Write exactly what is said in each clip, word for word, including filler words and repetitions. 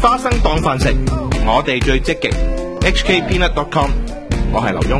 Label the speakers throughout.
Speaker 1: 花生當飯食，我哋最積極。H K Peanut dot com， 我係劉墉。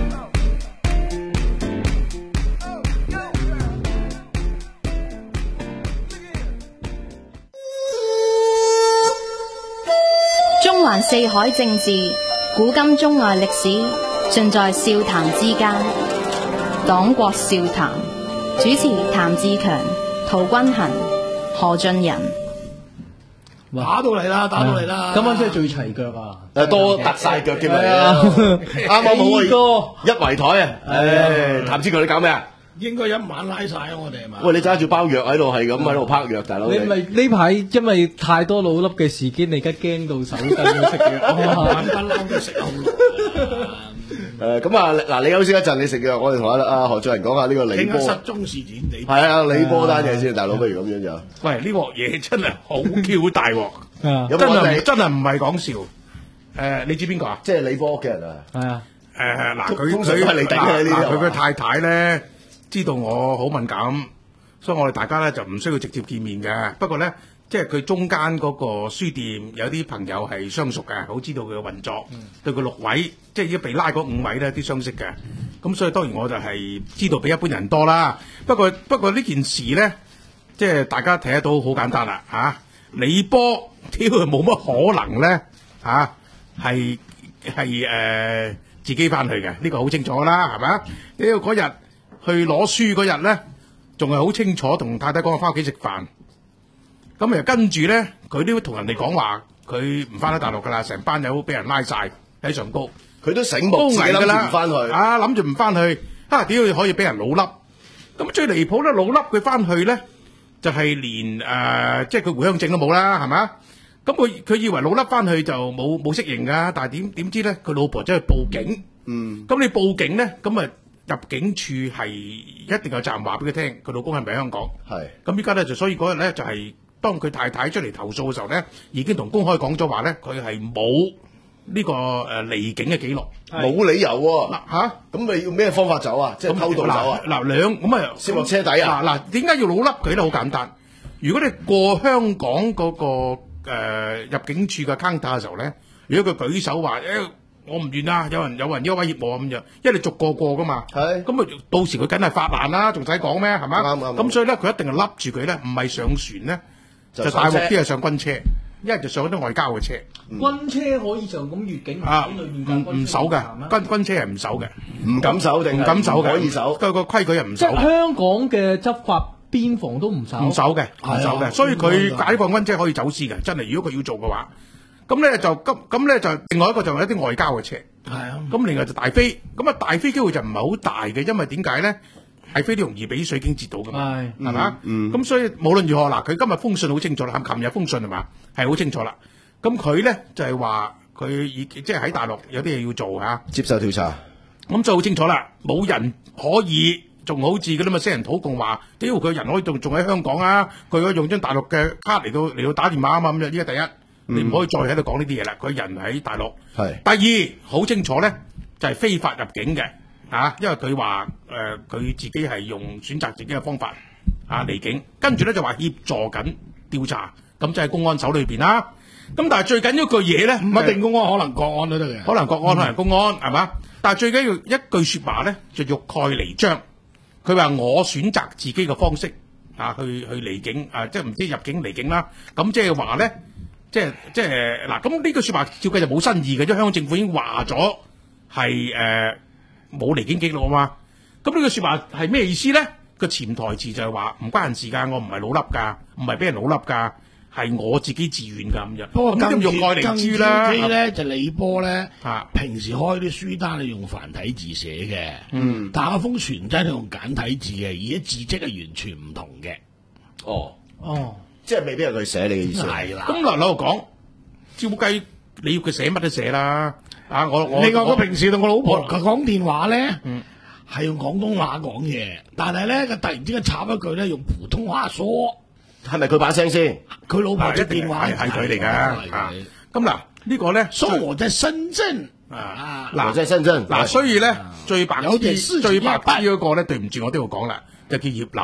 Speaker 2: 中環四海政治，古今中外歷史，盡在笑談之間。黨國笑談，主持譚志強、陶君行、何俊仁。
Speaker 3: 打到嚟啦，打到嚟啦！
Speaker 4: 今晚真係最齊腳啊！
Speaker 5: 誒，多突晒腳添啊！啱啱好啊，一圍台啊！誒，譚志強你搞咩啊？
Speaker 3: 應該一晚拉晒啊！我哋係嘛？
Speaker 5: 喂，你揸住包藥喺度，係咁喺度拍藥，大佬。
Speaker 4: 你咪呢排因為太多老粒嘅事件，你而家驚到手震要食藥，
Speaker 3: 不嬲都食好啦。
Speaker 5: 誒，咁啊，嗱，你休息一陣，你食藥，我哋同阿阿何俊仁講下呢個李波
Speaker 3: 傾下失蹤事件，你
Speaker 5: 係啊，李波單嘢先，大佬，不如咁樣就。
Speaker 6: 喂，呢鑊嘢真係好 Q 大鑊，
Speaker 5: 有
Speaker 6: 真
Speaker 5: 冇
Speaker 6: 係真係唔係講笑。誒，你知邊個啊？
Speaker 5: 即係李波屋企人啊？
Speaker 4: 係啊。
Speaker 6: 誒，嗱，佢
Speaker 5: 通常都係你頂嘅呢啲
Speaker 6: 佢佢太太咧知道我好敏感，所以我哋大家咧就唔需要直接見面嘅。不過咧，即係佢中間嗰個書店有啲朋友係相熟嘅，好知道佢嘅運作，嗯、對佢六位即係已經被拉嗰五位咧啲相識嘅。咁所以當然我就係知道比一般人多啦。不過不過呢件事咧，即係大家睇得到好簡單啦嚇、啊。李波屌冇乜可能咧嚇，係係誒自己翻去嘅，呢、呢個好清楚啦，係咪啊？屌嗰日去攞書嗰日咧，仲係好清楚同太太講翻屋企食飯。咁又跟住咧，佢都同人哋講話，佢唔翻喺大陸噶啦，成班友俾人拉晒喺上高，
Speaker 5: 佢都醒目，自己諗住唔翻去，
Speaker 6: 啊諗住唔翻去，啊點可以俾人老笠？咁最離譜咧，老笠佢翻去咧，就係、是、連誒、呃，即係佢回鄉證都冇啦，係咪？咁佢佢以為老笠翻去就冇冇適應噶，但係點點知咧，佢老婆走去報警，嗯，咁你報警咧，咁啊入境處係一定有責任話俾佢聽，佢老公係咪喺香港？係，咁依家咧就所以嗰日咧就係、是。當佢太太出嚟投訴嘅時候咧，已經同公開講咗話咧，佢係冇呢個誒離境嘅記錄，
Speaker 5: 冇理由喎。
Speaker 6: 嗱嚇，
Speaker 5: 咁你要咩方法走啊？即係偷渡走啊？
Speaker 6: 嗱兩咁啊，
Speaker 5: 攝落車底啊？
Speaker 6: 嗱嗱，點解要老笠佢咧？好簡單，如果你過香港嗰個誒入境處嘅 counter 嘅時候咧，如果佢舉手話誒我唔願啊，有人有人要威脅我咁樣，因為你逐個過噶嘛，係咁啊，到時佢梗係發難啦，仲使講咩？係嘛？啱啱咁所以咧，佢一定係笠住佢咧，唔係上船咧。就大鑊啲係上軍車，一係就上嗰啲外交嘅車。
Speaker 4: 軍車可以就咁越境
Speaker 6: 啊，唔唔守嘅，軍軍車係唔守嘅，
Speaker 5: 唔敢守定
Speaker 6: 唔敢守嘅，
Speaker 5: 可以守。
Speaker 6: 個個規矩係唔守。
Speaker 4: 即係香港嘅執法邊防都唔守，
Speaker 6: 唔守嘅，唔守嘅。所以佢解放軍車可以走私嘅，真係。如果佢要做嘅話，咁咧就咁咁咧就另外一個就係一啲外交嘅車。係啊。咁另外就大飛，咁啊大飛機會就唔係好大嘅，因為點解咧？大飛都容易俾水警截到噶嘛，係係嘛？咁所以無論如何嗱，佢今日封信好清楚啦，琴日封信係嘛，係好清楚啦。咁佢咧就係話佢已即係喺大陸有啲嘢要做嚇，
Speaker 5: 接受調查。咁
Speaker 6: 就好清楚啦，冇人可以仲好似嗰啲咁嘅死人土共話，屌佢人可以仲仲喺香港啊？佢可以用張大陸嘅卡嚟到嚟到打電話啊嘛咁樣。呢個第一，你唔可以再喺度講呢啲嘢啦。佢人喺大陸。係。第二好清楚咧，就係非法入境嘅。啊，因為佢話誒佢自己係用選擇自己嘅方法啊離境，跟住咧就話協助緊調查，咁就喺公安手裏邊啦。咁但係最緊要一句嘢咧，唔一定公安，可能國安都得嘅，可能國安，可能公安係嘛？但係最緊要一句説話咧，就欲蓋彌彰。佢話我選擇自己嘅方式啊，去去離境啊，即係唔知入境離境啦。咁即係話咧，即係即係嗱，咁呢句説話照計就冇新意嘅，因為香港政府已經話咗係誒。冇離境記錄啊嘛，咁呢句説話係咩意思咧？個潛台詞就係話唔關人事㗎，我唔係老笠㗎，唔係俾人老笠㗎，係我自己自願㗎咁樣。不過
Speaker 3: 更
Speaker 6: 用愛嚟豬啦，
Speaker 3: 咧就李波咧，平時開啲書單係用繁體字寫嘅，嗯，但係封傳真係用簡體字嘅，而且字跡係完全唔同嘅。
Speaker 5: 哦
Speaker 3: 哦，
Speaker 5: 即係未必係佢寫你嘅意思。
Speaker 3: 係啦。
Speaker 6: 咁嗱，老實講，照計你要佢寫乜都寫啦。啊！我我
Speaker 3: 另外我平時同我老婆講電話咧，係、嗯、用廣東話講嘢，但係咧佢突然之間插一句咧用普通話說，
Speaker 5: 係咪佢把聲先？
Speaker 3: 佢老婆嘅電話
Speaker 6: 係佢嚟㗎。咁嗱呢個咧，
Speaker 3: 所以我在深圳啊，
Speaker 6: 嗱，
Speaker 5: 我在深圳。
Speaker 6: 嗱，所以咧最白痴、
Speaker 3: 有
Speaker 6: 最白痴嗰個咧，對唔住我都要講啦，就叫葉劉。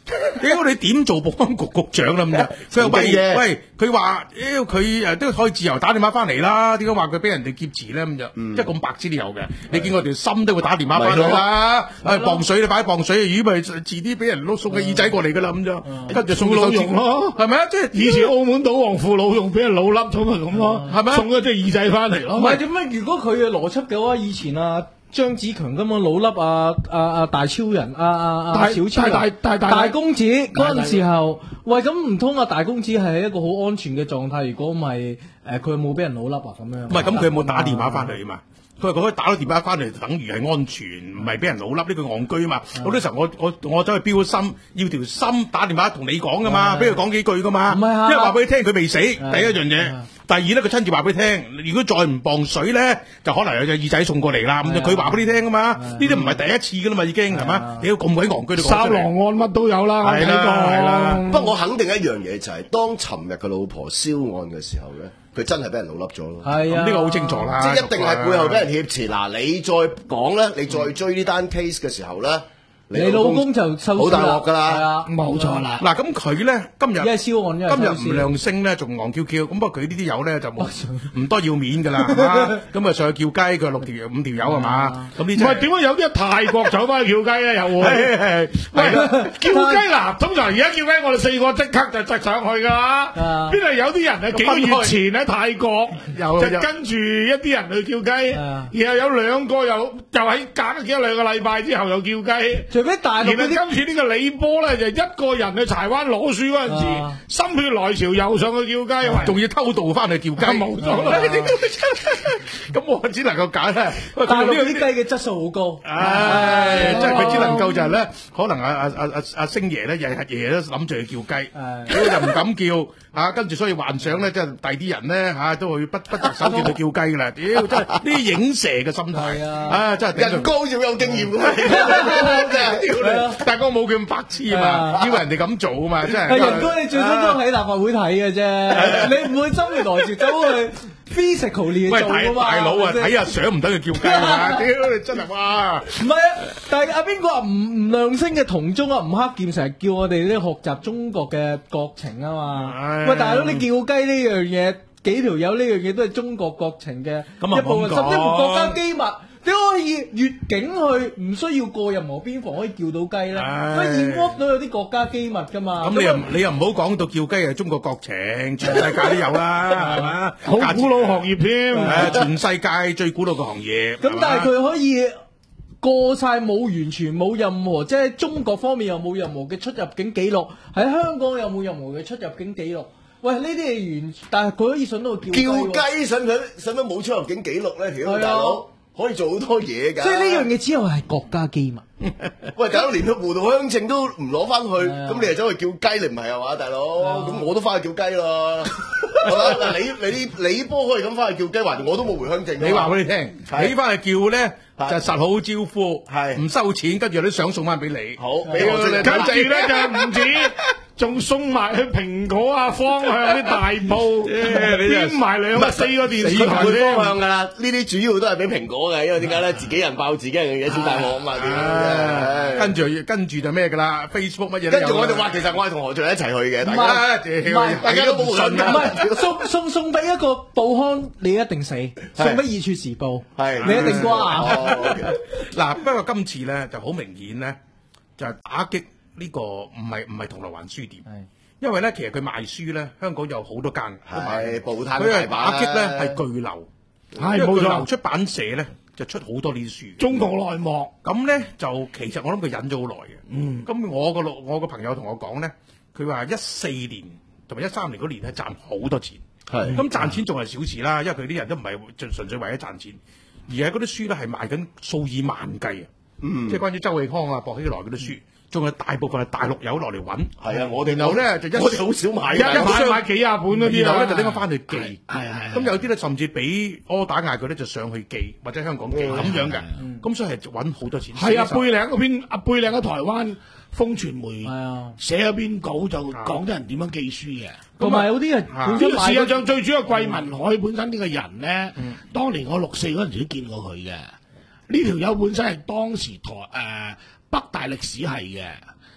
Speaker 6: 屌你點做保安局局長啦咁就？佢話喂喂，佢話屌佢誒都可以自由打電話翻嚟啦，點解話佢俾人哋劫持咧咁就？即係咁白痴都有嘅。你見我條心都會打電話翻嚟啦，誒磅水你快啲磅水，如果咪遲啲俾人攞送個耳仔過嚟噶啦咁就，跟住送個老用咯，係咪啊？即係
Speaker 3: 以前澳門賭王父老用俾人老笠咗咪咁咯，係咪送咗隻耳仔翻嚟咯？
Speaker 4: 唔係點解？如果佢嘅邏輯嘅話，以前啊張子強咁樣老笠啊啊啊大超人啊啊啊小超人
Speaker 3: 大大大
Speaker 4: 大公子嗰陣時候，喂咁唔通啊大公子係一個好安全嘅狀態？如果唔係誒佢冇俾人老笠啊咁樣？
Speaker 6: 唔係咁佢有冇打電話翻嚟啊嘛？佢話佢可以打到電話翻嚟，等於係安全，唔係俾人老笠呢個戇居啊嘛！好多時候我我我走去標心，要條心打電話同你講噶嘛，俾佢講幾句噶嘛，
Speaker 4: 唔係啊，
Speaker 6: 因為話俾你聽佢未死，第一樣嘢。第二咧，佢親自話俾你聽，如果再唔磅水咧，就可能有隻耳仔送過嚟啦。咁就佢話俾你聽噶嘛，呢啲唔係第一次噶啦嘛，已經係嘛？屌咁鬼戇居，
Speaker 3: 三郎案乜都有啦，
Speaker 6: 係啦係啦。
Speaker 5: 不過我肯定一樣嘢就係，當尋日嘅老婆銷案嘅時候咧，佢真係俾人老笠咗咯。
Speaker 4: 係啊，
Speaker 6: 呢個好清楚啦。
Speaker 5: 即係一定係背後俾人挾持。嗱，你再講咧，你再追呢單 case 嘅時候咧。
Speaker 4: 你老公就收
Speaker 5: 好大鑊噶啦，
Speaker 4: 係啊，
Speaker 3: 冇錯啦。
Speaker 6: 嗱，咁佢咧今日
Speaker 4: 一係銷案，一係
Speaker 6: 今日唔亮聲咧，仲戇 Q Q。咁不過佢呢啲友咧就冇唔多要面噶啦，係嘛？咁啊上去叫雞，佢六條五條友係嘛？咁呢？
Speaker 3: 唔係點解有啲泰國走翻去叫雞咧？又會係叫雞嗱，通常而家叫雞，我哋四個即刻就直上去噶啦。邊係有啲人係幾個月前喺泰國，就跟住一啲人去叫雞，然後有兩個又又喺隔咗幾多兩個禮拜之後又叫雞。
Speaker 4: 除非大陸嗰啲，
Speaker 3: 今次呢個李波咧就一個人去柴灣攞書嗰陣時，
Speaker 4: 啊、
Speaker 3: 心血來潮又上去叫雞，
Speaker 6: 仲要偷渡翻去叫雞，
Speaker 3: 冇錯啦。
Speaker 6: 咁我只能夠揀咧，
Speaker 4: 大陸啲雞嘅質素好高，
Speaker 6: 唉，即係佢只能夠就係咧，可能阿阿阿阿阿星爺咧，日日夜夜都諗住去叫雞，佢就唔敢叫。啊，跟住所以幻想咧，即係第啲人咧嚇都會不不擇手段去叫雞噶啦，屌真係呢啲影蛇嘅心態啊！真係
Speaker 5: 人高要有經驗㗎嘛，
Speaker 6: 但係我冇佢咁白痴啊嘛，以為人哋咁做啊嘛，真係。
Speaker 4: 人哥你最多都喺立法會睇嘅啫，你唔會心血來潮走去 physically 做啊嘛。
Speaker 6: 大佬啊，睇下相唔等佢叫雞啊！屌你真係哇！
Speaker 4: 唔係啊，但係阿邊個啊唔唔亮聲嘅同宗啊吳克儉成日叫我哋咧學習中國嘅國情啊嘛。喂，大佬，你叫雞呢樣嘢，幾條友呢樣嘢都係中國國情嘅一部分，甚至乎國家機密，點可以越境去唔需要過任何邊防可以叫到雞咧？所以燕窩都有啲國家機密噶嘛。
Speaker 6: 咁你又你又唔好講到叫雞係中國國情，全世界都有啦，係嘛？
Speaker 3: 好古老行業添，
Speaker 6: 誒，全世界最古老嘅行業。
Speaker 4: 咁但係佢可以過晒冇完全冇任何，即係中國方面又冇任何嘅出入境記錄，喺香港又冇任何嘅出入境記錄。喂，呢啲係完，但係佢可以上到叫雞。
Speaker 5: 叫雞使唔使使唔使冇出入境記錄咧？條大佬可以做好多嘢㗎。
Speaker 4: 所以呢樣嘢只有係國家機密。
Speaker 5: 喂，大佬連個糊塗鄉證都唔攞翻去，咁你又走去叫雞，你唔係啊嘛，大佬？咁我都翻去叫雞啦。嗱，你你啲李波可以咁翻去叫雞，還我都冇回鄉證。
Speaker 6: 你話俾你聽，你翻去叫咧就實好招呼，係唔收錢，跟住有啲相送翻俾你。
Speaker 5: 好，俾我
Speaker 3: 跟住咧就唔止。仲送埋去蘋果啊方向啲大鋪，編埋兩個四個電視台
Speaker 5: 方向㗎啦。呢啲主要都係俾蘋果嘅，因為點解咧？自己人爆自己人嘅嘢先大鑊啊嘛。
Speaker 6: 跟住跟住就咩㗎啦 ？Facebook 乜嘢？
Speaker 5: 跟住我哋話其實我係同何俊一齊去嘅，大家大家都冇信㗎。
Speaker 4: 唔係送送送俾一個報刊，你一定死；送俾《二處時報》，係你一定瓜。
Speaker 6: 嗱，不過今次咧就好明顯咧，就係打擊。呢個唔係唔係銅鑼灣書店，因為咧其實佢賣書咧，香港有好多間，
Speaker 5: 係報攤，
Speaker 6: 佢係打擊咧係巨流，
Speaker 3: 係冇錯。
Speaker 6: 出版社咧就出好多呢啲書，
Speaker 3: 中國內幕
Speaker 6: 咁咧就其實我諗佢忍咗好耐嘅。嗯，咁我個我個朋友同我講咧，佢話一四年同埋一三年嗰年係賺好多錢，係咁賺錢仲係小事啦，因為佢啲人都唔係純純粹為咗賺錢，而係嗰啲書咧係賣緊數以萬計啊，嗯，即係關於周永康啊、薄熙來嗰啲書。仲有大部分係大陸友落嚟揾，
Speaker 5: 係啊！我哋
Speaker 6: 然後咧就一
Speaker 5: 我哋好少買，
Speaker 3: 一買買幾廿本嗰啲，
Speaker 6: 然後咧就拎翻翻去寄，
Speaker 3: 係係。
Speaker 6: 咁有啲咧甚至俾柯打嗌佢咧就上去寄，或者香港寄咁樣嘅，咁所以係揾好多錢。
Speaker 3: 係啊，貝嶺嗰邊，阿貝嶺喺台灣風傳媒係啊，寫咗篇稿就講啲人點樣寄書嘅，
Speaker 4: 同埋有啲人本身
Speaker 3: 事實上最主要桂民海本身呢個人咧，當年我六四嗰陣時都見過佢嘅。呢條友本身係當時台誒北大歷史系嘅，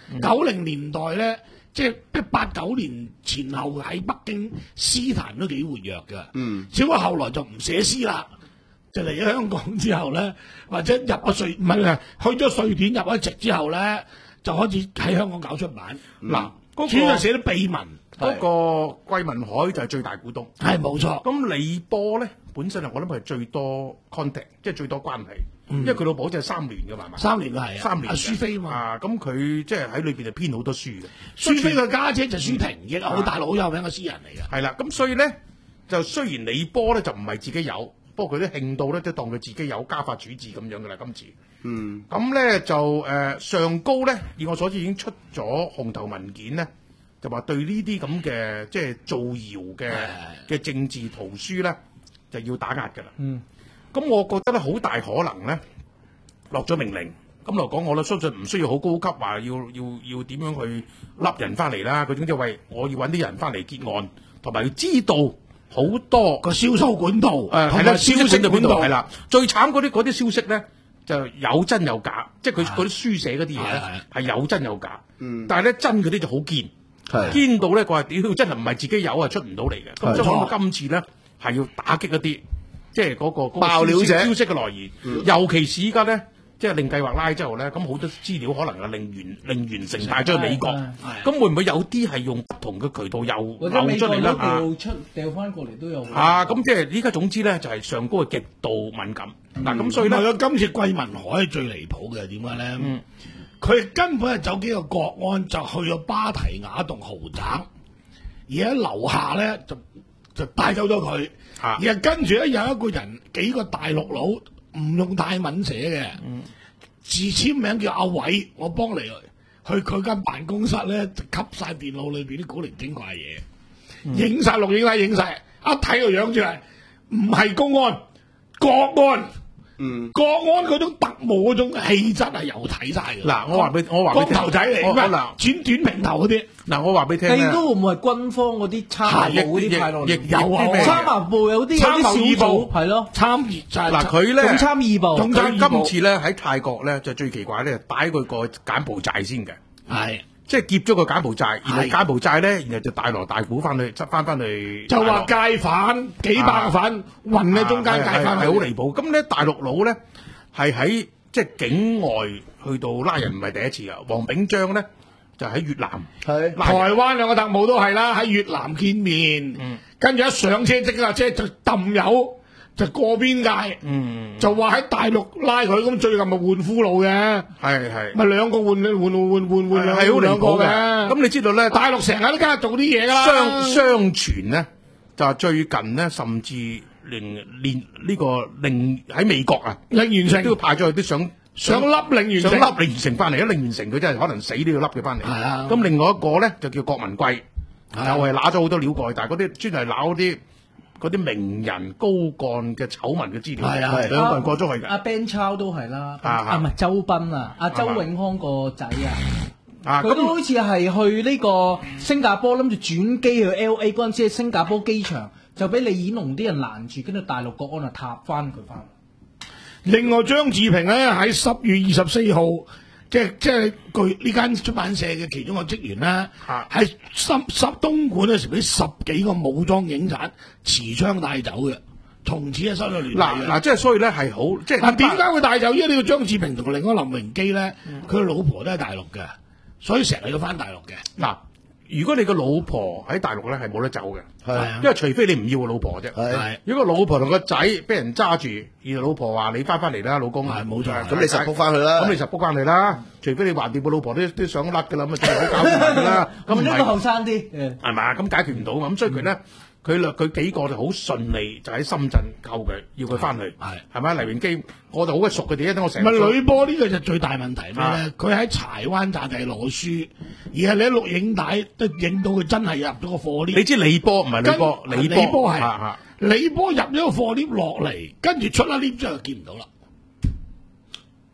Speaker 3: 九零年代咧，即係八九年前後喺北京詩壇都幾活躍嘅。嗯，只不過後來就唔寫詩啦，就嚟咗香港之後咧，或者入咗瑞唔係去咗瑞典入咗籍之後咧，就開始喺香港搞出版。嗱、嗯，主要係寫啲秘文。
Speaker 6: 嗰、那個桂民海就係最大股東，
Speaker 3: 係冇錯。
Speaker 6: 咁李波咧本身係我諗係最多 contact， 即係最多關係，嗯、因為佢老婆好似係三聯嘅嘛，
Speaker 3: 三聯係
Speaker 6: 三聯。阿
Speaker 3: 舒飛嘛，
Speaker 6: 啊咁佢即係喺裏邊就編好多書嘅。
Speaker 3: 舒飛嘅家姐就舒婷，亦係好大陸好有名嘅詩人嚟嘅。
Speaker 6: 係啦，咁所以咧就雖然李波咧就唔係自己有，不過佢都興到咧都當佢自己有家法主治咁樣嘅啦。今次，嗯，咁咧就誒、呃、上高咧，以我所知已經出咗紅頭文件咧。就話對呢啲咁嘅即係造謠嘅嘅政治圖書咧，就要打壓㗎啦。嗯，咁我覺得咧好大可能咧落咗命令。咁嚟講，我都相信唔需要好高級話要要要點樣去笠人翻嚟啦。佢總之為我要揾啲人翻嚟結案，同埋要知道好多
Speaker 3: 個銷售管道。誒
Speaker 6: 係啦，銷售管道係啦。最慘嗰啲嗰啲消息咧就有真有假，即係佢嗰啲書寫嗰啲嘢咧係有真有假。嗯，但係咧真嗰啲就好堅。堅到咧，佢話屌真係唔係自己有啊，出唔到嚟嘅。咁所以我今次咧係要打擊一啲，即係嗰個嗰個
Speaker 5: 爆料者
Speaker 6: 消息嘅來源，嗯、尤其是依家咧，即係令計劃拉之後咧，咁好多資料可能係令完令完成帶咗去美國，咁會唔會有啲係用不同嘅渠道又流出嚟咧？
Speaker 4: 調出掉翻過嚟都有。
Speaker 6: 啊，咁即係依家總之咧就係、是、上高係極度敏感。嗱、嗯，咁所以咧，
Speaker 3: 今次桂民海係最離譜嘅，點解咧？嗯佢根本係走幾個國安就去咗芭提雅棟豪宅，而喺樓下咧就就帶走咗佢，啊、而係跟住咧有一個人幾個大陸佬唔用泰文寫嘅，嗯、自簽名叫阿偉，我幫你去佢間辦公室咧就吸晒電腦裏邊啲古靈精怪嘢，影晒錄影帶影晒，一睇個樣就係唔係公安國安。嗯，國安嗰種特務嗰種氣質係有睇晒嘅。
Speaker 6: 嗱，我話俾我話俾你聽，
Speaker 3: 光頭仔嚟，嗱，剪短平頭嗰啲。嗱，
Speaker 6: 我話俾你聽咧，
Speaker 4: 都會唔會係軍方嗰啲參謀部嗰啲派落嚟？
Speaker 3: 亦有啊，
Speaker 4: 參謀部有啲參謀二部係咯，
Speaker 3: 參議就係
Speaker 6: 嗱佢咧，
Speaker 4: 總參二部。
Speaker 6: 佢今次咧喺泰國咧就最奇怪咧，擺佢個柬埔寨先嘅，係。即係劫咗個柬埔寨，然後柬埔寨咧，然後就大鑼大鼓翻去，執翻翻去。
Speaker 3: 就話戒反幾百個反混喺中間戒反，
Speaker 6: 係好離譜。咁咧大陸佬咧係喺即係境外去到拉人，唔係第一次啊。黃炳章咧就喺越南，
Speaker 3: 係台灣兩個特務都係啦，喺越南見面，嗯、跟住一上車即架車就抌油。就過邊界，嗯、就話喺大陸拉佢，咁最近咪換俘虜嘅，係係，咪兩個換換換換換換兩個兩個嘅。咁你知道咧，大陸成日都梗係做啲嘢㗎啦。
Speaker 6: 相相傳咧，就係最近咧，甚至連連呢個令喺美國啊，
Speaker 3: 令完成
Speaker 6: 都要派咗去啲想
Speaker 3: 想笠令完成，
Speaker 6: 想笠令完成翻嚟，一令完成佢真係可能死都要笠佢翻嚟。係啊。咁另外一個咧就叫郭文貴，又係揦咗好多料過去，但係嗰啲專係揦啲。嗰啲名人高幹嘅醜聞嘅資料，係啊，兩個人過咗去嘅。阿
Speaker 4: Ben Chow 都係啦，啊唔係周斌啊，阿周永康個仔啊，佢都好似係去呢個新加坡，諗住轉機去 L A 嗰陣時，喺新加坡機場就俾李顯龍啲人攔住，跟住大陸國安啊撻翻佢翻。
Speaker 3: 另外張志平咧喺十月二十四號。即係即係據呢間出版社嘅其中個職員咧，喺十十東莞嗰時俾十幾個武裝警察持槍帶走嘅，從此就收咗聯繫。
Speaker 6: 嗱嗱，即係所以咧係好，即係
Speaker 3: 嗱點解會帶走？因為呢個張志平同另外林榮基咧，佢、嗯、老婆都係大陸嘅，所以成日要翻大陸嘅。
Speaker 6: 嗱，如果你個老婆喺大陸咧係冇得走嘅，係，因為除非你唔要個老婆啫。係，如果個老婆同個仔俾人揸住，而老婆話你翻翻嚟啦，老公，
Speaker 3: 係冇錯，
Speaker 5: 咁你實撲翻去啦，
Speaker 6: 咁你實撲翻嚟啦。除非你還掂個老婆都都想甩噶啦，咁啊真係好搞掂噶啦。
Speaker 4: 咁唔係後生啲，
Speaker 6: 係嘛？咁解決唔到嘛？咁所以佢咧，佢略佢幾個就好順利，就喺深圳救佢，要佢翻去，係係咪？黎榮基，我就好鬼熟佢哋，因為我成日。
Speaker 3: 咪呂波呢個就最大問題咩咧？佢喺柴灣站係攞書，而係你喺錄影帶都影到佢真係入咗個貨 lift。
Speaker 6: 你知李波唔係呂波，李
Speaker 3: 李波係李波入咗個貨 lift 落嚟，跟住出咗 lift 之後就見唔到啦。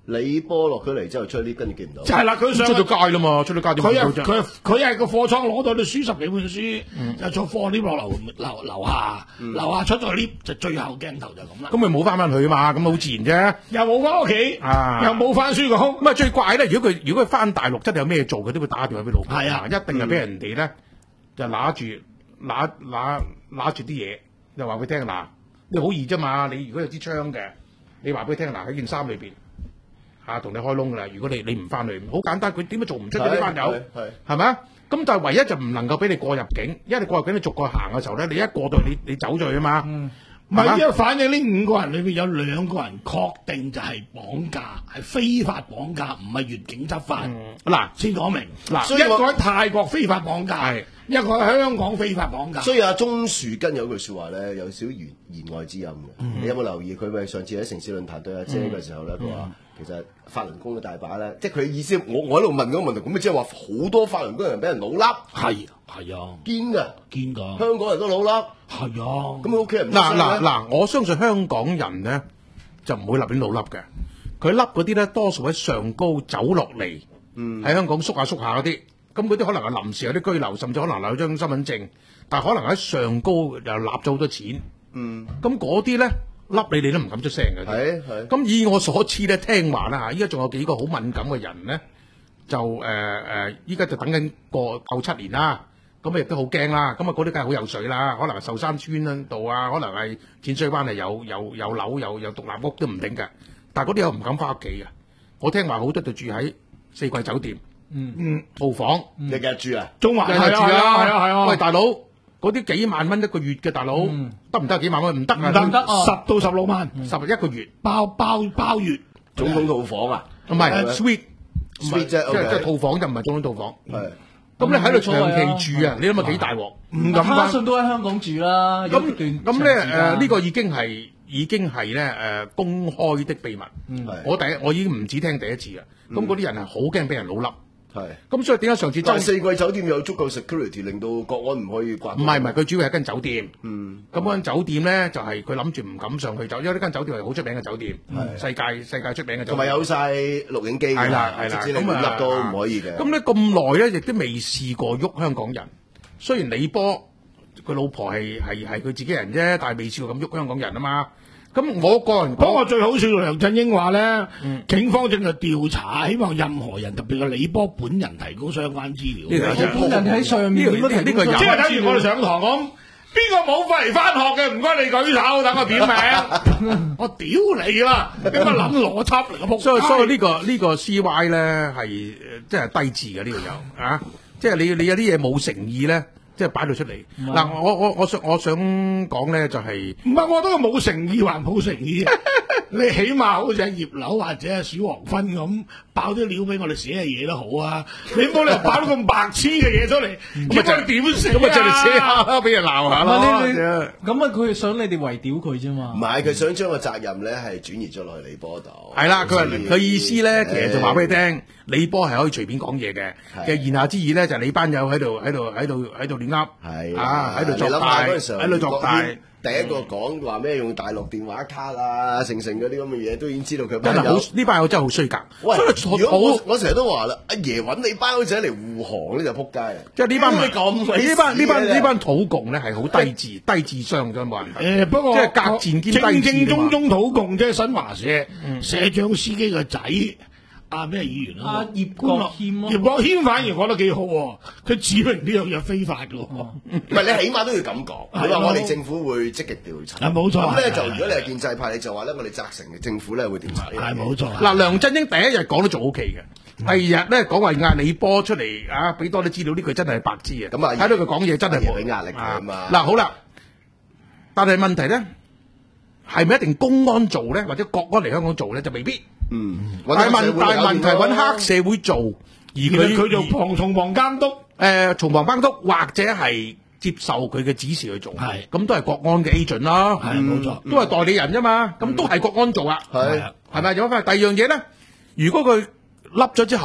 Speaker 5: 李波落咗嚟之後出 lift， 跟住見唔到。
Speaker 3: 就係啦，佢上
Speaker 6: 出到街啦嘛，出到街點
Speaker 3: 佢
Speaker 6: 見到啫？
Speaker 3: 係佢佢係個貨倉攞到啲書十幾本書，就坐貨 lift 落樓樓樓下，樓下出咗 lift 就最後鏡頭就咁啦。
Speaker 6: 咁咪冇翻翻去啊嘛，咁好自然啫。
Speaker 3: 又冇翻屋企，
Speaker 6: 啊
Speaker 3: 又冇翻書房。
Speaker 6: 咁啊最怪咧，如果佢如果佢翻大陸真係有咩做，佢都會打電話俾老婆。
Speaker 3: 係啊
Speaker 6: 一定係俾人哋咧就揦住揦揦揦住啲嘢，就話俾佢聽嗱，你好易啫嘛。你如果有支槍嘅，你話俾佢聽嗱喺件衫裏邊。啊，同你開窿噶啦！如果你你唔翻去，好簡單，佢點解做唔出呢班友？
Speaker 5: 係
Speaker 6: 係咪啊？咁但係唯一就唔能夠俾你過入境，因為你過入境你逐個行嘅時候咧，你一過到你你走咗去啊嘛。
Speaker 3: 嗯，唔係，因為反正呢五個人裏邊有兩個人確定就係綁架，係非法綁架，唔係越境執法。嗱、嗯，先講明嗱，一個喺泰國非法綁架，係一個喺香港非法綁架。
Speaker 5: 所以阿鍾樹根有句説話咧，有少言言外之音嘅。嗯、你有冇留意佢咪上次喺城市論壇對阿姐嘅時候咧，佢話、嗯、其實法輪功嘅大把咧，即係佢嘅意思。我我喺度問嗰個問題，咁咪即係話好多法輪功人俾人老笠。
Speaker 3: 係係啊，
Speaker 5: 堅㗎，
Speaker 3: 堅㗎，
Speaker 5: 香港人都老笠。
Speaker 3: 係啊，
Speaker 5: 咁佢屋企人
Speaker 6: 嗱嗱嗱，我相信香港人咧就唔會立亂老笠嘅。佢笠嗰啲咧，多數喺上高走落嚟，喺、嗯、香港縮下縮下嗰啲。咁嗰啲可能係臨時有啲居留，甚至可能有張身份證，但係可能喺上高又立咗好多錢。嗯，咁嗰啲咧笠你哋都唔敢出聲嘅。
Speaker 5: 係係。咁
Speaker 6: 以我所知咧，聽話啦嚇，依家仲有幾個好敏感嘅人咧，就誒誒，依、呃、家就等緊過夠七年啦。咁亦都好驚啦。咁啊，嗰啲梗係好有水啦，可能係壽山村度啊，可能係淺水灣係有有有樓有有獨立屋都唔定嘅。但係嗰啲又唔敢翻屋企嘅。我聽話好多就住喺四季酒店。嗯嗯，套房
Speaker 5: 日日住啊，
Speaker 3: 中環
Speaker 6: 日日住啊，
Speaker 3: 係啊係啊。
Speaker 6: 喂，大佬，嗰啲幾萬蚊一個月嘅大佬，得唔得？幾萬蚊唔得啊，
Speaker 3: 唔得，十到十六萬，
Speaker 6: 十一個月，
Speaker 3: 包包包月，
Speaker 5: 總統套房啊，
Speaker 6: 唔係 suite，suite
Speaker 5: 啫，
Speaker 6: 即係即係套房就唔係總統套房。
Speaker 5: 係，
Speaker 6: 咁你喺度長期住啊，你諗下幾大鑊？
Speaker 4: 唔敢翻。信都喺香港住啦。
Speaker 6: 咁咁咧誒，呢個已經係已經係咧誒公開的秘密。我第一我已經唔止聽第一次啊。咁嗰啲人係好驚俾人老笠。係，咁所以點解上次
Speaker 5: 但係四季酒店有足夠 security， 令到國安唔可以掛？
Speaker 6: 唔係唔係，佢主要係間酒店。嗯，咁嗰間酒店咧就係佢諗住唔敢上去走，因為呢間酒店係好出名嘅酒店，世界世界出名嘅酒店。同埋
Speaker 5: 有晒錄影機㗎，
Speaker 6: 係啦係啦，
Speaker 5: 咁啊都唔可以嘅。
Speaker 6: 咁咧咁耐咧，亦都未試過喐香港人。雖然李波佢老婆係係係佢自己人啫，但係未試過咁喐香港人啊嘛。咁我個人，
Speaker 3: 不過最好笑梁振英話咧，嗯、警方正在調查，希望任何人特別係李波本人提供相關資料。
Speaker 4: 呢個本人喺上面，呢個呢個
Speaker 3: 即係等於我哋上堂咁，邊個冇翻嚟翻學嘅，唔該你舉手，等我點名。我屌你啦！點解諗邏輯嚟嘅仆街？
Speaker 6: 所以所以呢個呢個 C Y 咧係即係低智嘅呢個有啊，即係你你有啲嘢冇誠意咧。即係擺到出嚟嗱，我我我想我想講咧就係
Speaker 3: 唔係，我覺得佢冇誠意還冇誠意。你起碼好似係葉劉或者係小黃芬咁爆啲料俾我哋寫嘅嘢都好啊！你冇理由爆咁白痴嘅嘢出嚟，咁我哋點寫啊？
Speaker 6: 咁啊就嚟寫下，俾人鬧下咯。
Speaker 4: 咁啊，佢係想你哋圍屌佢啫嘛。
Speaker 5: 唔係，佢想將個責任咧係轉移咗落去李波度。
Speaker 6: 係啦，佢話佢意思咧，其實就話俾你聽，李波係可以隨便講嘢嘅。嘅言下之意咧，就係你班友喺度喺度喺度喺度亂噏，
Speaker 5: 係
Speaker 6: 啊喺度作大，喺度作大。
Speaker 5: 第一個講話咩用大陸電話卡啊，成成嗰啲咁嘅嘢，都已經知道佢
Speaker 6: 真係好呢班友真係好衰格。
Speaker 5: 喂，如果我我成日都話啦，阿爺揾你班仔嚟護航呢就撲街。
Speaker 6: 即係呢班
Speaker 5: 咪咁
Speaker 6: 呢班呢班呢班土共咧係好低智低智商嘅冇人。
Speaker 3: 誒不過
Speaker 6: 即係隔戰兼低智。
Speaker 3: 正正宗宗土共即係新華社社長司機個仔。啊咩議員啊？
Speaker 4: 葉國謙咯，
Speaker 3: 葉國謙反而講得幾好喎，佢指明呢樣嘢非法嘅喎。
Speaker 5: 唔係你起碼都要咁講，你話我哋政府會積極調查。
Speaker 3: 係冇錯。
Speaker 5: 咁咧就如果你係建制派，你就話咧我哋責成嘅政府咧會調查。
Speaker 3: 係冇錯。
Speaker 6: 嗱，梁振英第一日講得仲 O K 嘅，第二日咧講話壓李波出嚟啊，俾多啲資料，呢句真係白痴啊！
Speaker 5: 咁啊，
Speaker 6: 睇到佢講嘢真係冇
Speaker 5: 俾壓力佢啊嘛。
Speaker 6: 嗱好啦，但係問題咧係咪一定公安做咧，或者國安嚟香港做咧就未必。嗯，但係問但係問題揾黑社會做，而佢
Speaker 3: 佢做旁從旁監督，
Speaker 6: 誒從旁監督或者係接受佢嘅指示去做，係咁都係國安嘅 agent 啦，
Speaker 3: 係冇錯，
Speaker 6: 都係代理人啫嘛，咁都係國安做啦，係係咪？有翻第二樣嘢咧，如果佢笠咗之後，一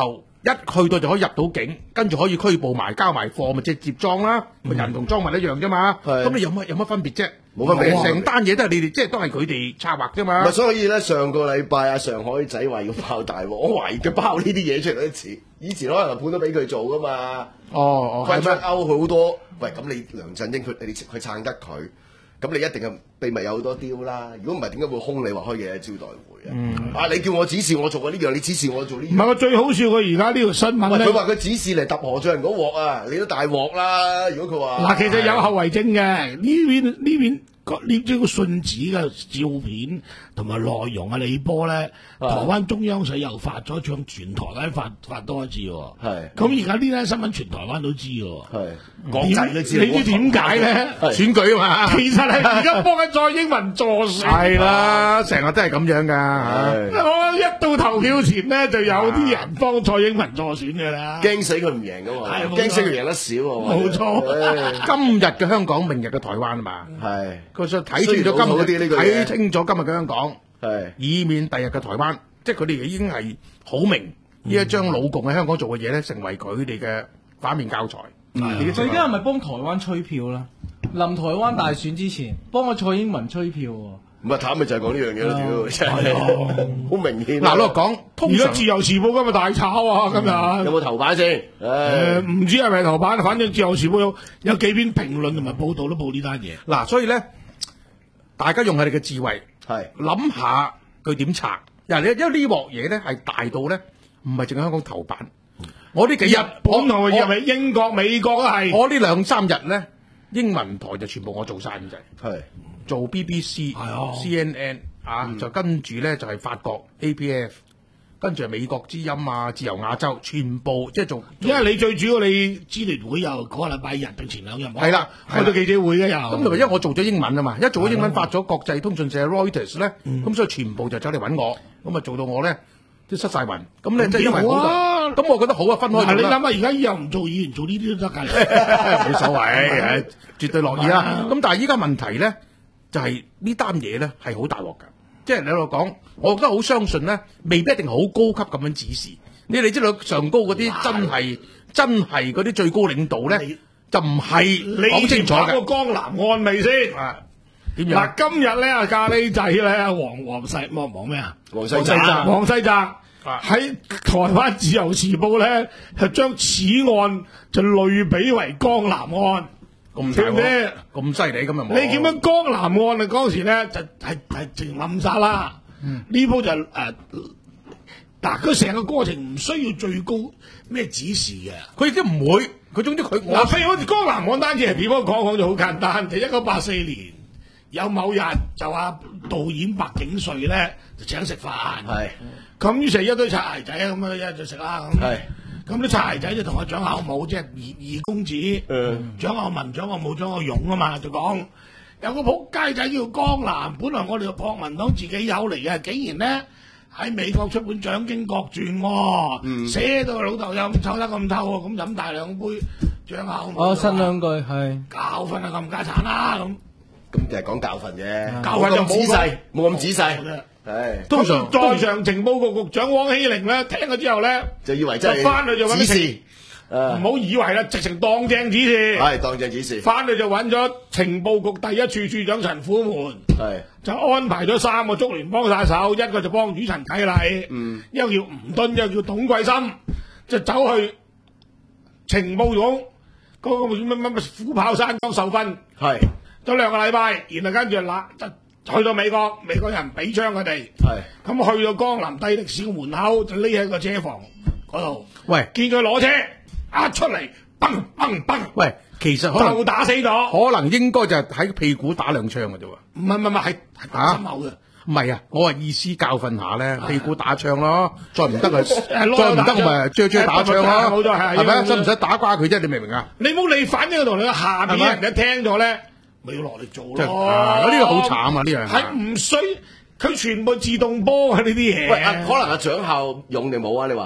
Speaker 6: 一去到就可以入到境，跟住可以拘捕埋交埋貨，咪即係接裝啦，咪人同裝物一樣啫嘛。咁你有乜有乜分別啫？
Speaker 5: 冇分別，
Speaker 6: 成單嘢都係你哋，即係都係佢哋策劃啫嘛。
Speaker 5: 咪所以咧，上個禮拜啊，上海仔話要爆大鑊，我懷疑佢爆呢啲嘢出嚟一次，以前可能判都俾佢做噶嘛。
Speaker 6: 哦哦，
Speaker 5: 佢出勾佢好多，喂咁你梁振英佢你佢撐得佢。咁你一定係秘密有好多雕啦，如果唔係點解會兇你話開嘅招待會啊？嗯、啊，你叫我指示我做嘅呢樣，你指示我做呢樣。
Speaker 3: 唔係，我最好笑佢而家呢條新聞咧。
Speaker 5: 佢話佢指示嚟揼何俊仁嗰鑊啊，你都大鑊啦！如果佢話
Speaker 3: 嗱，其實有後遺症嘅呢邊呢邊呢張信紙嘅照片同埋內容啊，李波咧，台灣中央社又發咗唱全台灣發發多一次喎。係。咁而家呢單新聞全台灣都知喎。係。國際都知。你知點解咧？
Speaker 6: 選舉啊嘛。
Speaker 3: 其實係而家幫緊蔡英文助選。
Speaker 6: 係啦，成日都係咁樣噶。
Speaker 3: 我一到投票前咧，就有啲人幫蔡英文助選嘅啦。
Speaker 5: 驚死佢唔贏噶嘛。係。驚死佢贏得少喎。
Speaker 3: 冇錯。
Speaker 6: 今日嘅香港，明日嘅台灣啊嘛。係。佢想睇清咗今日，睇清咗今日嘅香港，係以免第日嘅台灣，即係佢哋已經係好明呢一張老共喺香港做嘅嘢咧，成為佢哋嘅反面教材。
Speaker 4: 佢而家係咪幫台灣吹票啦？臨台灣大選之前，幫個蔡英文吹票喎。
Speaker 5: 唔係，淡咪就係講呢樣嘢咯，屌真係好明顯。
Speaker 6: 嗱，我講，
Speaker 3: 而家自由時報今日大炒啊，今日
Speaker 5: 有冇頭版先？
Speaker 3: 誒，唔知係咪頭版，反正自由時報有有幾篇評論同埋報道都報呢單嘢。
Speaker 6: 嗱，所以咧。大家用下你嘅智慧，係諗下佢點拆。嗱，你因為呢鑊嘢咧係大到咧，唔係淨係香港頭版。我呢幾日
Speaker 3: 本同埋係咪英國、美國都係。
Speaker 6: 我呢兩三日咧，英文台就全部我做晒咁滯。係做 B B C、C N N 啊，就跟住咧就係法國 A P F。跟住係美國之音啊、自由亞洲，全部即係做。
Speaker 3: 因為你最主要你支聯會又嗰個禮拜日定前兩日係啦，開咗記者會嘅又。
Speaker 6: 咁同埋因為我做咗英文啊嘛，一做咗英文發咗國際通訊社 Reuters 咧，咁所以全部就走嚟揾我，咁啊做到我咧都失晒魂。咁咧即係因為好多，咁我覺得好啊，分開。
Speaker 3: 你諗下，而家以後唔做議員，做呢啲都得㗎，
Speaker 6: 冇所謂，絕對樂意啦。咁但係依家問題咧，就係呢單嘢咧係好大鑊㗎。即係你喺度講，我覺得好相信咧，未必一定好高級咁樣指示。你哋知道上高嗰啲真係真係嗰啲最高領導咧，就唔係講清楚嘅。
Speaker 3: 你個江南案未先？啊，點樣？嗱，今日咧啊咖喱仔咧，黃黃世乜黃咩啊？黃世澤，黃世澤喺台灣自由時報咧，係將此案就類比為江南案。
Speaker 6: 咁犀利，咁犀利咁又冇。
Speaker 3: 你見到江南案啊？嗰時咧就係係直冧殺啦。呢鋪就誒，嗱，佢成個過程唔需要最高咩指示嘅，
Speaker 6: 佢亦都唔會。佢總之佢
Speaker 3: 嗱，譬如好似江南案單嘢係點樣講？講就好簡單，就一九八四年有某日就話導演白景瑞咧就請食飯，係咁於是一堆擦鞋仔咁啊，一日就食啦咁。係。咁啲擦鞋仔就同阿蔣孝武即係二二公子，嗯、蔣孝文、蔣孝武、蔣孝勇啊嘛，就講有個仆街仔叫江南，本來我哋個國民黨自己有嚟嘅，竟然咧喺美國出本《蔣經國傳》喎，嗯、寫到老豆又咁臭得咁透喎，咁飲大兩杯蔣孝武。
Speaker 4: 哦，新兩句係
Speaker 3: 教訓啊，咁家產啦咁。
Speaker 5: 咁就係講教訓啫，
Speaker 3: 教訓就
Speaker 5: 冇咁仔細，冇咁仔細。係，
Speaker 3: 通常在場情報局局長汪希玲咧，聽咗之後咧，
Speaker 5: 就以為真係
Speaker 3: 翻去就揾
Speaker 5: 指示，
Speaker 3: 唔好以為啦，直情當正指示，
Speaker 5: 係當正指示。
Speaker 3: 翻去就揾咗情報局第一處處長陳虎門，係就安排咗三個竹聯幫殺手，一個就幫主陳啟禮，嗯，一個叫吳敦，一個叫董桂森，就走去情報局嗰個乜乜乜虎豹山莊受訓，係咗兩個禮拜，然後跟住嗱就。去到美國，美國人俾槍佢哋，係咁去到江南帝力士嘅門口就匿喺個車房嗰度。喂，見佢攞車一出嚟，砰砰砰！
Speaker 6: 喂，其實可能
Speaker 3: 就打死咗，
Speaker 6: 可能應該就係喺屁股打兩槍嘅啫喎。
Speaker 3: 唔係唔係，係係打心口嘅。
Speaker 6: 唔係啊，我話意思教訓下咧，屁股打槍咯，再唔得啊，再唔得咪追追打槍咯，冇錯係，係咪？使唔使打瓜佢啫？你明唔明啊？
Speaker 3: 你冇理反應同你下邊人一聽咗咧。咪要落嚟做咯，
Speaker 6: 呢個好慘啊！呢樣
Speaker 3: 係唔需佢全部自動波啊！呢啲嘢，
Speaker 5: 喂，可能阿蔣孝勇定冇啊？你話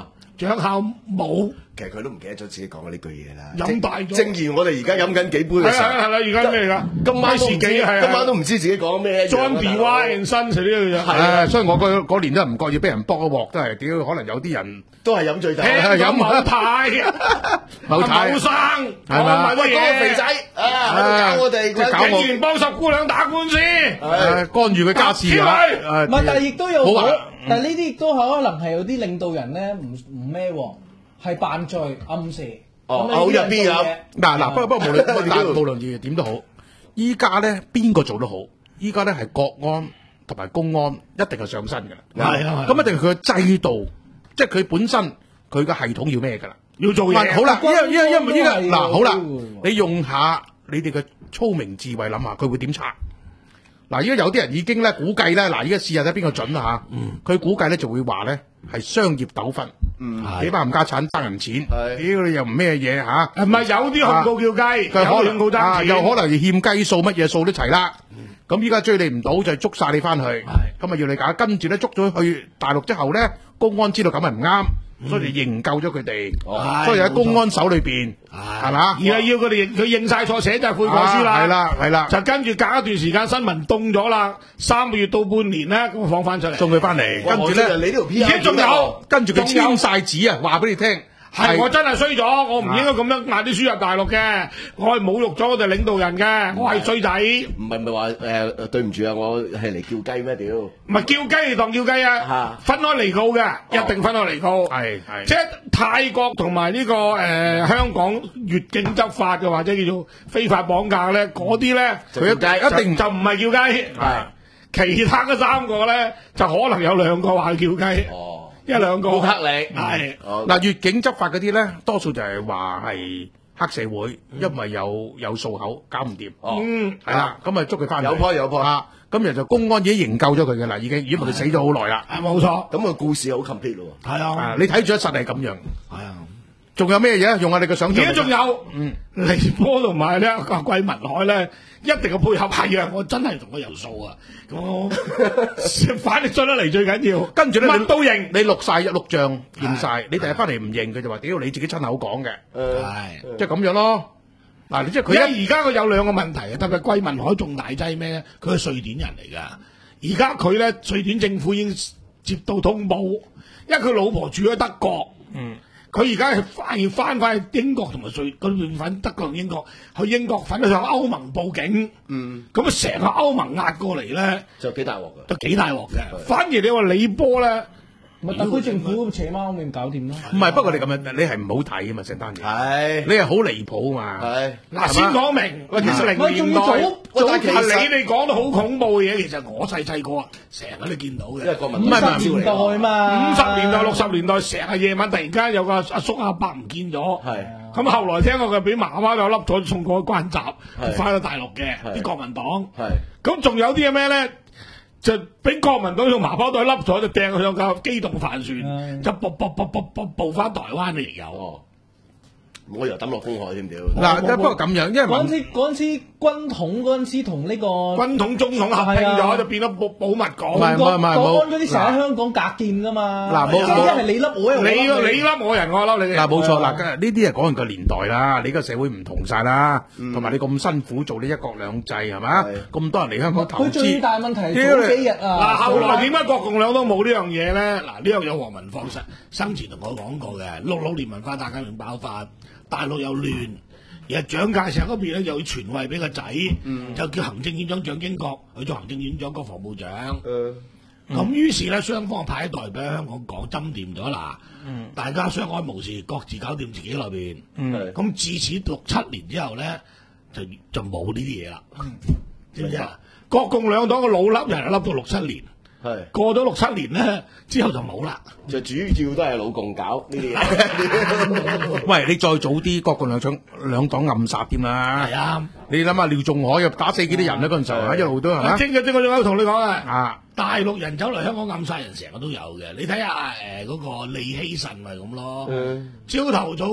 Speaker 3: 掌校冇。
Speaker 5: 其實佢都唔記得咗自己講嘅呢句嘢啦。
Speaker 3: 飲大咗，
Speaker 5: 正如我哋而家飲緊幾杯嘅時候，
Speaker 3: 係啦係啦，而家咩嚟㗎？
Speaker 5: 今晚都唔知，
Speaker 3: 幾係
Speaker 5: 今晚都唔知自己講咩。
Speaker 3: John B. Y. and Sons 呢樣嘢。
Speaker 6: 係，所以我嗰嗰年都唔覺意俾人卜一鑊，都係屌，可能有啲人
Speaker 5: 都係飲醉酒，
Speaker 6: 飲
Speaker 3: 某太、
Speaker 6: 某太、
Speaker 3: 某生，
Speaker 6: 係嘛？
Speaker 5: 喂，嗰個肥仔啊，喺度搞我哋，
Speaker 6: 即係搞我，
Speaker 3: 竟然幫十姑娘打官司，
Speaker 6: 干預佢家事啊！
Speaker 4: 唔係，但係亦都有
Speaker 6: 好話，
Speaker 4: 但係呢啲亦都可能係有啲領導人咧，唔唔咩喎，係扮罪暗示。
Speaker 5: 哦，好入邊有
Speaker 6: 嗱嗱，不過不過無論但係無論點都好，依家咧邊個做得好？依家咧係國安同埋公安一定係上身㗎啦。
Speaker 3: 係啊，
Speaker 6: 咁一定係佢嘅制度，即係佢本身佢嘅系統要咩㗎啦？
Speaker 3: 要做嘢。
Speaker 6: 好啦，因為因為因為依家嗱好啦，你用下你哋嘅聰明智慧諗下，佢會點拆？嗱，而家有啲人已經咧估計咧，嗱，而家試下睇邊個準啊嚇。佢估計咧就會話咧係商業糾紛，幾百冚家產爭人錢，屌你又唔咩嘢嚇？
Speaker 3: 唔係有啲控告叫雞，有啲控告爭錢，
Speaker 6: 又可能欠雞數，乜嘢數都齊啦。咁依家追你唔到，就捉晒你翻去，咁啊要你搞，跟住咧捉咗去大陸之後咧，公安知道咁係唔啱。所以就營救咗佢哋，所以喺公安手裏邊，係嘛？
Speaker 3: 而係要佢哋佢認晒錯，寫就係悔過書啦。
Speaker 6: 係啦，係啦，
Speaker 3: 就跟住隔一段時間新聞凍咗啦，三個月到半年咧，咁放翻出嚟，
Speaker 6: 送佢翻嚟，跟住咧，
Speaker 5: 你呢條 P
Speaker 3: 而家仲有，
Speaker 6: 跟住佢簽晒紙啊，話俾你聽。
Speaker 3: 係我真係衰咗，我唔應該咁樣嗌啲輸入大陸嘅，我係侮辱咗我哋領導人嘅，我係衰仔。
Speaker 5: 唔係唔係話誒對唔住啊，我係嚟叫雞咩屌？
Speaker 3: 唔係叫雞當叫雞啊，分開嚟告嘅，一定分開嚟告。
Speaker 6: 係係，
Speaker 3: 即係泰國同埋呢個誒香港越境執法嘅或者叫做非法綁架咧，嗰啲咧
Speaker 5: 佢一
Speaker 6: 一定
Speaker 3: 就唔係叫雞，係其他嗰三個咧就可能有兩個話叫雞。一兩個
Speaker 5: 好黑你
Speaker 3: 係
Speaker 6: 嗱，越境執法嗰啲咧，多數就係話係黑社會，因為有有數口搞唔掂，
Speaker 3: 嗯
Speaker 6: 係啦，咁啊捉佢翻嚟，
Speaker 5: 有破有破
Speaker 6: 啊，咁然就公安已經營救咗佢嘅啦，已經，如果唔係佢死咗好耐啦，
Speaker 3: 係冇錯，
Speaker 5: 咁個故事好 complete 咯，
Speaker 3: 係啊，
Speaker 6: 你睇住一實係咁樣，
Speaker 3: 係啊。
Speaker 6: 仲有咩嘢？用下你嘅想象。
Speaker 3: 而家仲有，嗯，黎波同埋咧阿桂民海咧，一定嘅配合係啊！我真係同佢有數啊！我反正出得嚟最緊要，
Speaker 6: 跟住咧
Speaker 3: 乜都認，
Speaker 6: 你錄晒一錄像認晒，你第日翻嚟唔認佢就話屌你自己親口講嘅，
Speaker 3: 係
Speaker 6: 即係咁樣咯。嗱，即係佢
Speaker 3: 一而家佢有兩個問題啊，特別桂民海仲大劑咩？佢係瑞典人嚟噶，而家佢咧瑞典政府已經接到通報，因為佢老婆住喺德國，嗯。佢而家係發現翻返去英國同埋瑞嗰邊返德國同英國，去英國返去向歐盟報警，嗯，咁啊成個歐盟壓過嚟咧，
Speaker 5: 就幾大鑊嘅，
Speaker 3: 都幾大鑊嘅。反而你話李波咧，
Speaker 4: 咪特區政府扯貓咪搞掂咯。
Speaker 6: 唔係，不過你咁樣，你係唔好睇啊嘛，成單嘢。係，你係好離譜啊嘛。
Speaker 5: 係，
Speaker 3: 嗱先講明，喂，其實零年代，
Speaker 5: 早期
Speaker 3: 你哋講到好恐怖嘅嘢，其實我細細個啊，成日都見到嘅。
Speaker 5: 因為國民
Speaker 4: 五十年代嘛，
Speaker 3: 五十年代、六十年代，成日夜晚突然間有個阿叔阿伯唔見咗。
Speaker 5: 係。
Speaker 3: 咁後來聽講佢俾媽媽有笠咗，送過去關閘，翻到大陸嘅啲國民黨。係。咁仲有啲係咩咧？就俾國民黨用麻包袋笠咗，就掟佢上架機動帆船，就卜卜卜卜卜步翻台灣嘅亦有。
Speaker 5: 我又抌落公海添屌！
Speaker 6: 嗱，不過咁樣，因為
Speaker 4: 嗰陣時嗰陣時軍統嗰陣時同呢個
Speaker 3: 軍統中統合併咗，就變咗保保密港。
Speaker 6: 唔係唔係唔係
Speaker 4: 國安嗰啲成日喺香港隔劍噶嘛。嗱，冇冇，一係你笠我，
Speaker 3: 你你笠我人，我笠你。
Speaker 6: 嗱，冇錯，嗱，呢啲係講完個年代啦，你個社會唔同晒啦，同埋你咁辛苦做呢一國兩制係嘛？咁多人嚟香港投資。
Speaker 4: 佢最大問題係早幾日啊！
Speaker 3: 嗱，後來點解國共兩黨冇呢樣嘢咧？嗱，呢樣有黃文放生生前同我講過嘅，六六年文化大革命爆發。大陸又亂，而係蔣介石嗰邊咧又要傳位俾個仔，嗯、就叫行政院長蔣經國去做行政院長、國防部長。咁、嗯、於是咧，雙方派代表喺香港講針掂咗啦，嗯、大家相安無事，各自搞掂自己內邊。咁、嗯、自此六七年之後咧，就就冇呢啲嘢啦。知唔知啊？國共兩黨嘅老笠人係笠到六七年。係過咗六七年咧，之後就冇啦。
Speaker 5: 就主要都係老共搞呢啲嘢。
Speaker 6: 喂，你再早啲，國共兩黨兩黨暗殺添啦。係啊，你諗下廖仲海又打死幾啲人咧？嗰陣時候一路都係嘛。正嘅，正我仲有同你講啊。啊，大陸人走嚟香港暗殺人，成日都有嘅。你睇下誒嗰個利希慎咪咁咯。朝頭早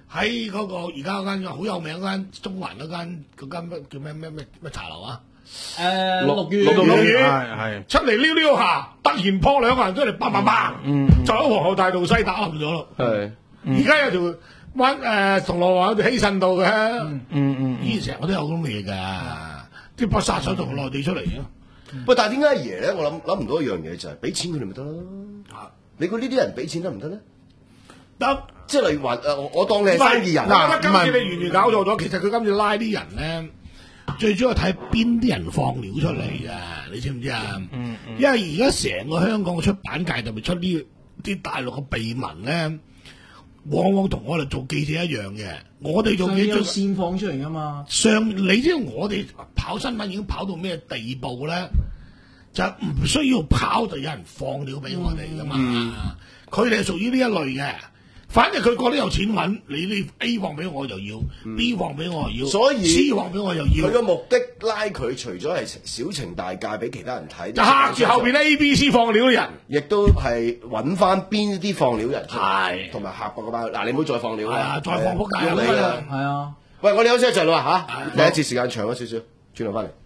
Speaker 3: 喺嗰個而家嗰間好有名嗰間中環嗰間嗰間乜叫咩咩咩咩茶樓啊？
Speaker 4: 誒六月
Speaker 3: 六月
Speaker 6: 係係
Speaker 3: 出嚟溜溜下，突然撲兩個人出嚟，砰砰砰，
Speaker 6: 嗯
Speaker 3: 就喺皇后大道西打冧咗咯。
Speaker 5: 係
Speaker 3: 而家有條灣誒銅鑼灣有條希慎道嘅，
Speaker 6: 嗯嗯，
Speaker 3: 以前成日都有咁嘅嘢㗎，啲不殺手從內地出嚟嘅。
Speaker 5: 喂，但係點解阿爺咧？我諗諗唔到一樣嘢就係俾錢佢哋咪得咯。你估呢啲人俾錢得唔得咧？
Speaker 3: 得，
Speaker 5: 即係例如話誒，我我當你係生意人
Speaker 3: 我覺得今
Speaker 6: 嗱
Speaker 3: 次你完全搞錯咗。其實佢今次拉啲人咧，最主要睇邊啲人放料出嚟㗎，你知唔知啊？
Speaker 6: 嗯嗯
Speaker 3: 因為而家成個香港嘅出版界特別出呢啲大陸嘅秘聞咧，往往同我哋做記者一樣嘅。我哋做記者
Speaker 4: 有線放出嚟㗎嘛。
Speaker 3: 上，你知道我哋跑新聞已經跑到咩地步咧？就唔需要跑就有人放料俾我哋㗎嘛。佢哋係屬於呢一類嘅。反正佢覺得有錢揾，你呢 A 放俾我就要、嗯、，B 放俾我又要，
Speaker 5: 所以
Speaker 3: C 放俾我又要。
Speaker 5: 佢嘅目的拉佢，除咗係小情大戒俾其他人睇，
Speaker 3: 就嚇住後邊 A、B、C 放料嘅人，
Speaker 5: 亦都係揾翻邊啲放料人出嚟，
Speaker 3: 係
Speaker 5: 同埋嚇過嗰班。嗱，你唔好再放料啦，
Speaker 3: 啊，再放撲街
Speaker 5: 要你啦。
Speaker 4: 係啊，
Speaker 5: 喂，我哋休息一陣啦嚇，第一次時間長咗少少，轉頭翻嚟。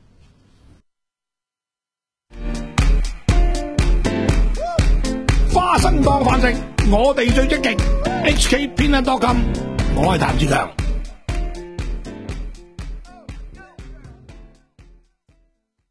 Speaker 3: 花生當飯食，我哋最積極。H K 編輯多金，我係譚志強。